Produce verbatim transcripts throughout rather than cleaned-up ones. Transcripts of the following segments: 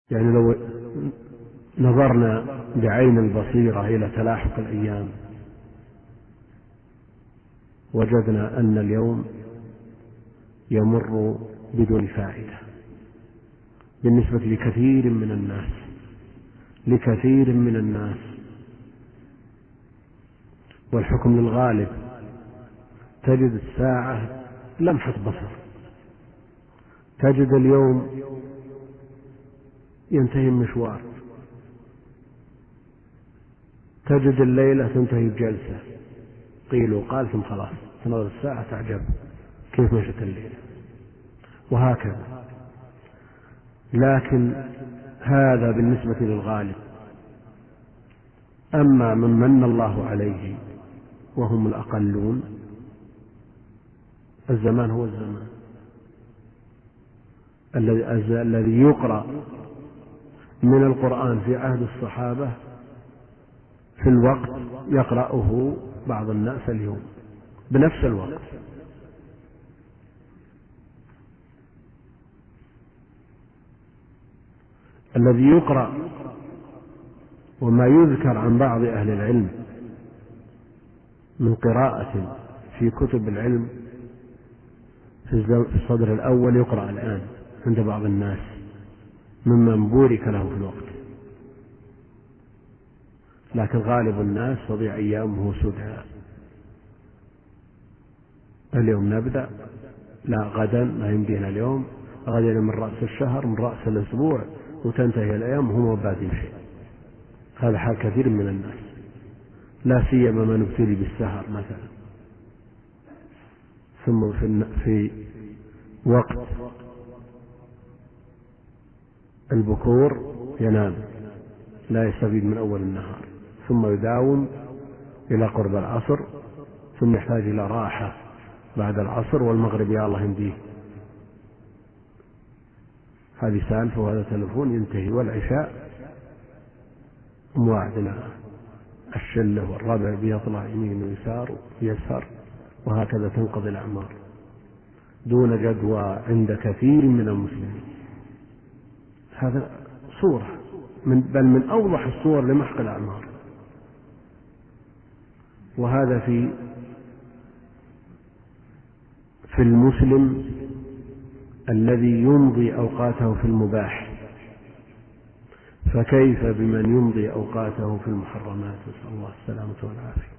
يعني لو نظرنا بعين البصيرة إلى تلاحق الأيام وجدنا أن اليوم يمر بدون فائدة بالنسبة لكثير من الناس لكثير من الناس والحكم للغالب. تجد الساعة لمحة بصر، تجد اليوم ينتهي المشوار، تجد الليلة تنتهي بجلسة قيل وقال ثم خلاص تنظر الساعة تعجب كيف مشت الليلة، وهكذا. لكن هذا بالنسبة للغالب. أما من من الله عليه وهم الأقلون الزمان هو الزمان الذي يقرأ من القرآن في عهد الصحابة في الوقت يقرأه بعض الناس اليوم بنفس الوقت. الذي يقرأ وما يذكر عن بعض أهل العلم من قراءة في كتب العلم في الصدر الأول يقرأ الآن عند بعض الناس ممن بورك له في الوقت، لكن غالب الناس تضيع أيامه سدى. اليوم نبدأ، لا غدا ما يمدينا اليوم، غدا من رأس الشهر من رأس الأسبوع، وتنتهي الأيام وهم بادين شيء. هذا حال كثير من الناس، لا سيما من ابتلي بالسهر مثلا، ثم في وقت البكور ينام لا يستفيد من أول النهار، ثم يداوم إلى قرب العصر، ثم يحتاج إلى راحة بعد العصر، والمغرب يا الله يمديه. هذه سالفة وهذا تلفون ينتهي، والعشاء مواعدنا الشلة والربع بيطلع يمين ويسار ويسهر، وهكذا تنقضي الأعمار دون جدوى عند كثير من المسلمين. هذا صورة من بل من أوضح الصور لمحق الأعمار. وهذا في في المسلم الذي يمضي أوقاته في المباح، فكيف بمن يمضي أوقاته في المحرمات؟ نسأل الله السلامة والعافية.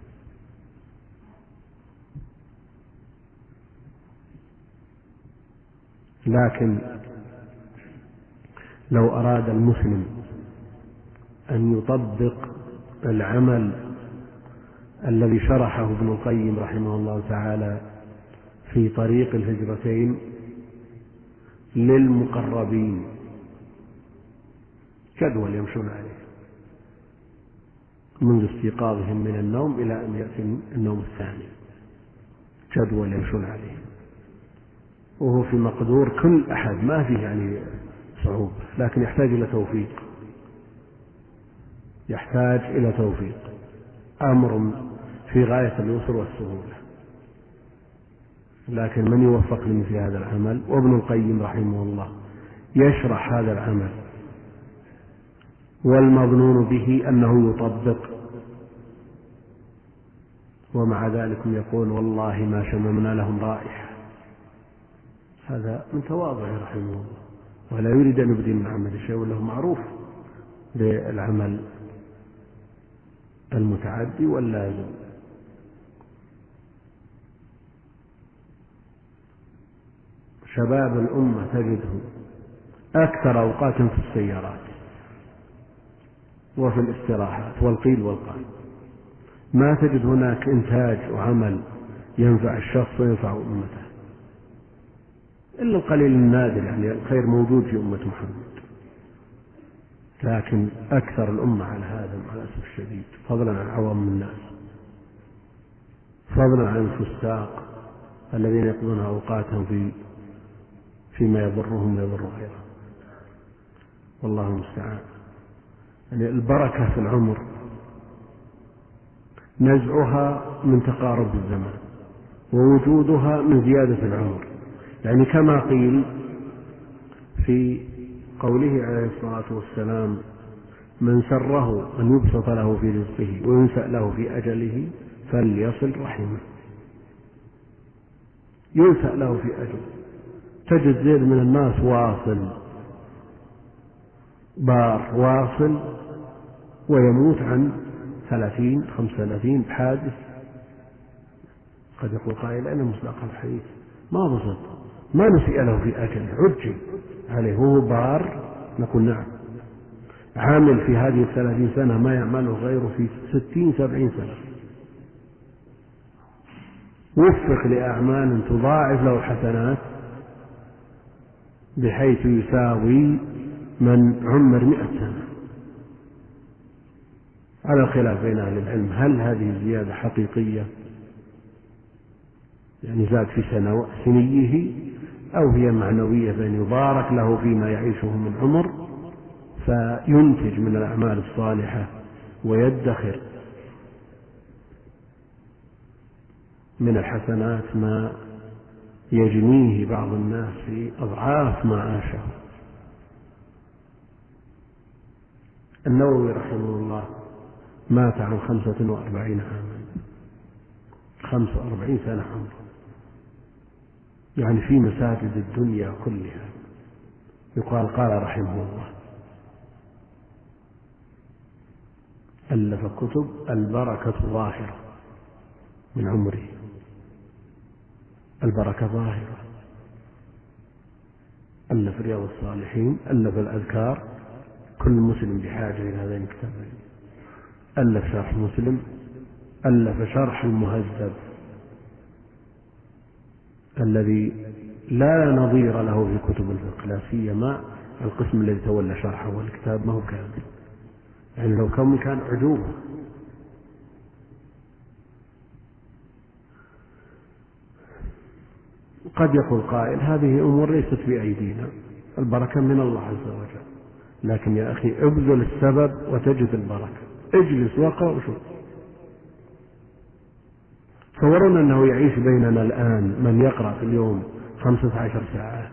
لكن لو أراد المسلم أن يطبق العمل الذي شرحه ابن القيم رحمه الله تعالى في طريق الهجرتين للمقربين، جدول يمشون عليه منذ استيقاظهم من النوم إلى أن يأتي النوم الثاني، جدول يمشون عليه، وهو في مقدور كل أحد، ما فيه يعني صعوبة، لكن يحتاج إلى توفيق، يحتاج إلى توفيق، أمر في غاية اليسر والسهولة. لكن من يوفق لمثل هذا العمل؟ وابن القيم رحمه الله يشرح هذا العمل، والمظنون به أنه يطبق، ومع ذلك يقول والله ما شممنا لهم رائحة. هذا من تواضعه رحمه الله، ولا يريد أن يبدي من عمل شيء، وله معروف بالعمل المتعدي واللازم. شباب الأمة تجده أكثر أوقات في السيارات وفي الاستراحات والقيل والقال، ما تجد هناك إنتاج وعمل ينفع الشخص وينفع أمته إلا القليل النادر، يعني الخير موجود في أمة محمد، لكن أكثر الأمة على هذا مع الأسف الشديد، فضلا عن عوام الناس، فضلا عن الفساق الذين يقضون أوقاتهم في فيما يضرهم ويضر غيرهم. والله المستعان. يعني البركة في العمر نزعها من تقارب الزمان، ووجودها من زيادة العمر. يعني كما قيل في قوله عليه الصلاة والسلام: من سره أن يبسط له في رزقه وينسأ له في أجله فليصل رحمه. ينسأ له في أجله. تجد زيد من الناس واصل بار واصل ويموت عن ثلاثين خمسة وثلاثين بحادث. قد يقول قائل: أين مصداق الحديث؟ ما بسط، ما نسئ له في أجله، عجل عليه وهو بار. نقول: نعم. عامل في هذه الثلاثين سنة ما يعمله غيره في ستين سبعين سنة، وفق لأعمال تضاعف له الحسنات بحيث يساوي من عمر مئة سنة. على الخلاف بين أهل العلم، هل هذه الزيادة حقيقية يعني زاد في سنيه، أو هي معنوية بأن يبارك له فيما يعيشه من عمر فينتج من الأعمال الصالحة ويدخر من الحسنات ما يجنيه بعض الناس في أضعاف ما عاشه. النووي رحمه الله مات عن خمسة وأربعين عاما، خمس وأربعين سنة عمره، يعني في مساجد الدنيا كلها. يقال: قال رحمه الله: ألف كتب البركة ظاهرة من عمره، البركة ظاهرة. ألف رياض الصالحين، ألف الأذكار، كل مسلم بحاجة إلى هذين الكتابين. ألف شرح مسلم، ألف شرح المهذب الذي لا نظير له في كتب الفقه، لا سيما القسم الذي تولى شرحه، والكتاب ما هو كامل، يعني لو كان كان عجوبة. قد يقول قائل: هذه أمور ليست بأيدينا، البركة من الله عز وجل. لكن يا أخي، ابذل السبب وتجد البركة، اجلس واقرأ وشوف. تصورون أنه يعيش بيننا الآن من يقرأ في اليوم خمسة عشر ساعة.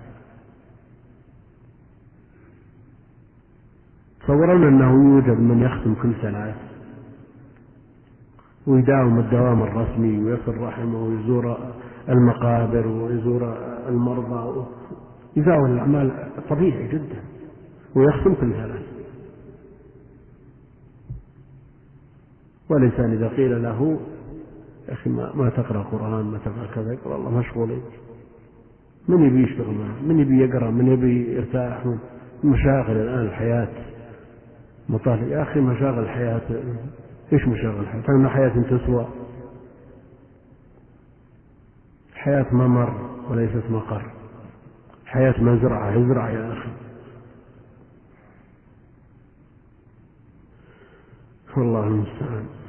تصورون أنه يوجد من يختم كل ثلاث ويداوم الدوام الرسمي ويصل رحمه ويزور المقابر ويزور المرضى، يداوم الأعمال طبيعي جدا ويختم كل ثلاث. والإنسان إذا قيل له: يا أخي ما تقرأ قرآن، ما تقرأ كذا، يقول: الله مشغولين. من يبي يشتغل معه؟ من يبي يقرأ؟ من يبي يرتاح؟ من مشاغل الآن الحياة مطالب. يا أخي مشاغل الحياة، إيش مشاغل الحياة؟ فإن حياة تسوى، حياة ممر وليست مقر، حياة مزرعة، ازرع يا أخي. والله المستعان.